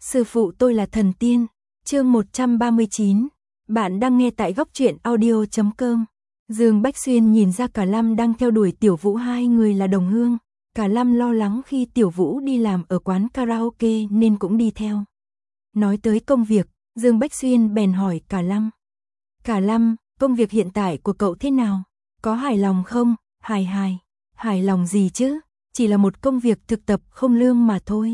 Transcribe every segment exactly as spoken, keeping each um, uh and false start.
Sư phụ tôi là thần tiên. Chương một trăm ba mươi chín. Bạn đang nghe tại góc truyện audio chấm com. Dương Bách Xuyên nhìn ra Cả Lâm đang theo đuổi Tiểu Vũ, hai người là đồng hương. Cả Lâm lo lắng khi Tiểu Vũ đi làm ở quán karaoke nên cũng đi theo. Nói tới công việc, Dương Bách Xuyên bèn hỏi Cả Lâm. Cả Lâm, công việc hiện tại của cậu thế nào? Có hài lòng không? Hài hài. Hài lòng gì chứ? Chỉ là một công việc thực tập không lương mà thôi.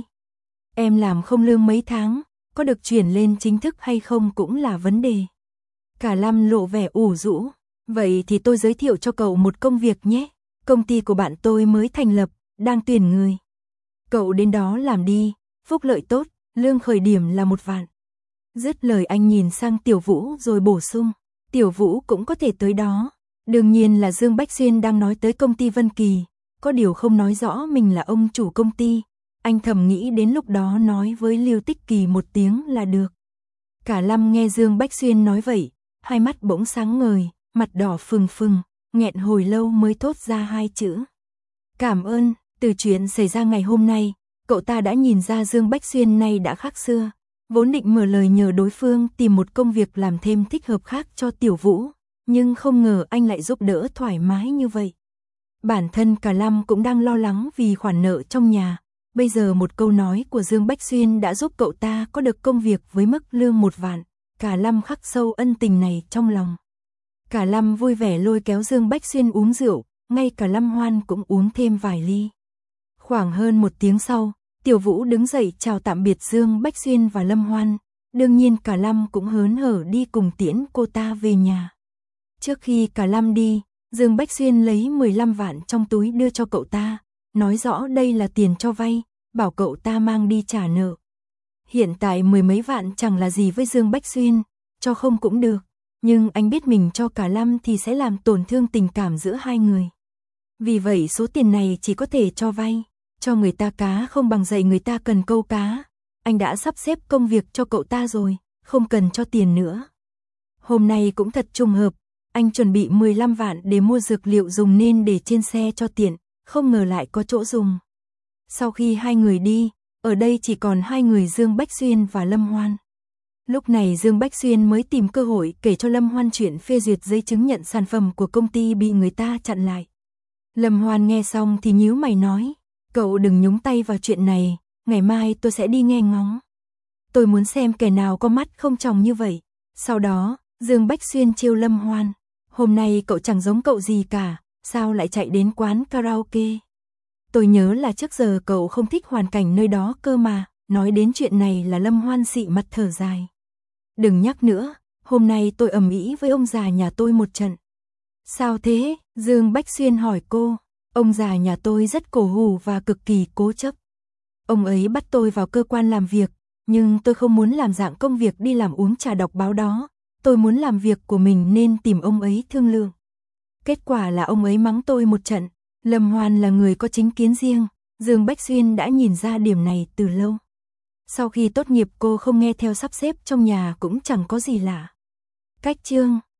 Em làm không lương mấy tháng, có được chuyển lên chính thức hay không cũng là vấn đề. Cả Lâm lộ vẻ ủ rũ. Vậy thì tôi giới thiệu cho cậu một công việc nhé. Công ty của bạn tôi mới thành lập, đang tuyển người. Cậu đến đó làm đi, phúc lợi tốt, lương khởi điểm là một vạn. Dứt lời anh nhìn sang Tiểu Vũ rồi bổ sung. Tiểu Vũ cũng có thể tới đó. Đương nhiên là Dương Bách Xuyên đang nói tới công ty Vân Kỳ. Có điều không nói rõ mình là ông chủ công ty. Anh thầm nghĩ đến lúc đó nói với Lưu Tích Kỳ một tiếng là được. Cả Lâm nghe Dương Bách Xuyên nói vậy, hai mắt bỗng sáng ngời, mặt đỏ phừng phừng, nghẹn hồi lâu mới thốt ra hai chữ. Cảm ơn. Từ chuyện xảy ra ngày hôm nay, cậu ta đã nhìn ra Dương Bách Xuyên nay đã khác xưa. Vốn định mở lời nhờ đối phương tìm một công việc làm thêm thích hợp khác cho Tiểu Vũ, nhưng không ngờ anh lại giúp đỡ thoải mái như vậy. Bản thân Cả Lâm cũng đang lo lắng vì khoản nợ trong nhà. Bây giờ một câu nói của Dương Bách Xuyên đã giúp cậu ta có được công việc với mức lương một vạn. Cả Lâm khắc sâu ân tình này trong lòng. Cả Lâm vui vẻ lôi kéo Dương Bách Xuyên uống rượu, ngay cả Lâm Hoan cũng uống thêm vài ly. Khoảng hơn một tiếng sau, Tiểu Vũ đứng dậy chào tạm biệt Dương Bách Xuyên và Lâm Hoan. Đương nhiên Cả Lâm cũng hớn hở đi cùng tiễn cô ta về nhà. Trước khi Cả Lâm đi, Dương Bách Xuyên lấy mười lăm vạn trong túi đưa cho cậu ta, nói rõ đây là tiền cho vay, bảo cậu ta mang đi trả nợ. Hiện tại mười mấy vạn chẳng là gì với Dương Bách Xuyên, cho không cũng được, nhưng anh biết mình cho Cả Lâm thì sẽ làm tổn thương tình cảm giữa hai người. Vì vậy số tiền này chỉ có thể cho vay, cho người ta cá không bằng dạy người ta cần câu cá. Anh đã sắp xếp công việc cho cậu ta rồi, không cần cho tiền nữa. Hôm nay cũng thật trùng hợp, anh chuẩn bị mười lăm vạn để mua dược liệu dùng nên để trên xe cho tiện, không ngờ lại có chỗ dùng. Sau khi hai người đi, ở đây chỉ còn hai người Dương Bách Xuyên và Lâm Hoan. Lúc này Dương Bách Xuyên mới tìm cơ hội kể cho Lâm Hoan chuyện phê duyệt giấy chứng nhận sản phẩm của công ty bị người ta chặn lại. Lâm Hoan nghe xong thì nhíu mày nói, cậu đừng nhúng tay vào chuyện này, ngày mai tôi sẽ đi nghe ngóng. Tôi muốn xem kẻ nào có mắt không tròng như vậy. Sau đó, Dương Bách Xuyên trêu Lâm Hoan, hôm nay cậu chẳng giống cậu gì cả, sao lại chạy đến quán karaoke? Tôi nhớ là trước giờ cậu không thích hoàn cảnh nơi đó cơ mà. Nói đến chuyện này là Lâm Hoan xị mặt thở dài. Đừng nhắc nữa, hôm nay tôi ầm ĩ với ông già nhà tôi một trận. Sao thế? Dương Bách Xuyên hỏi cô. Ông già nhà tôi rất cổ hủ và cực kỳ cố chấp. Ông ấy bắt tôi vào cơ quan làm việc, nhưng tôi không muốn làm dạng công việc đi làm uống trà đọc báo đó. Tôi muốn làm việc của mình nên tìm ông ấy thương lượng. Kết quả là ông ấy mắng tôi một trận. Lâm Hoan là người có chính kiến riêng, Dương Bách Xuyên đã nhìn ra điểm này từ lâu. Sau khi tốt nghiệp cô không nghe theo sắp xếp trong nhà cũng chẳng có gì lạ. Cách chương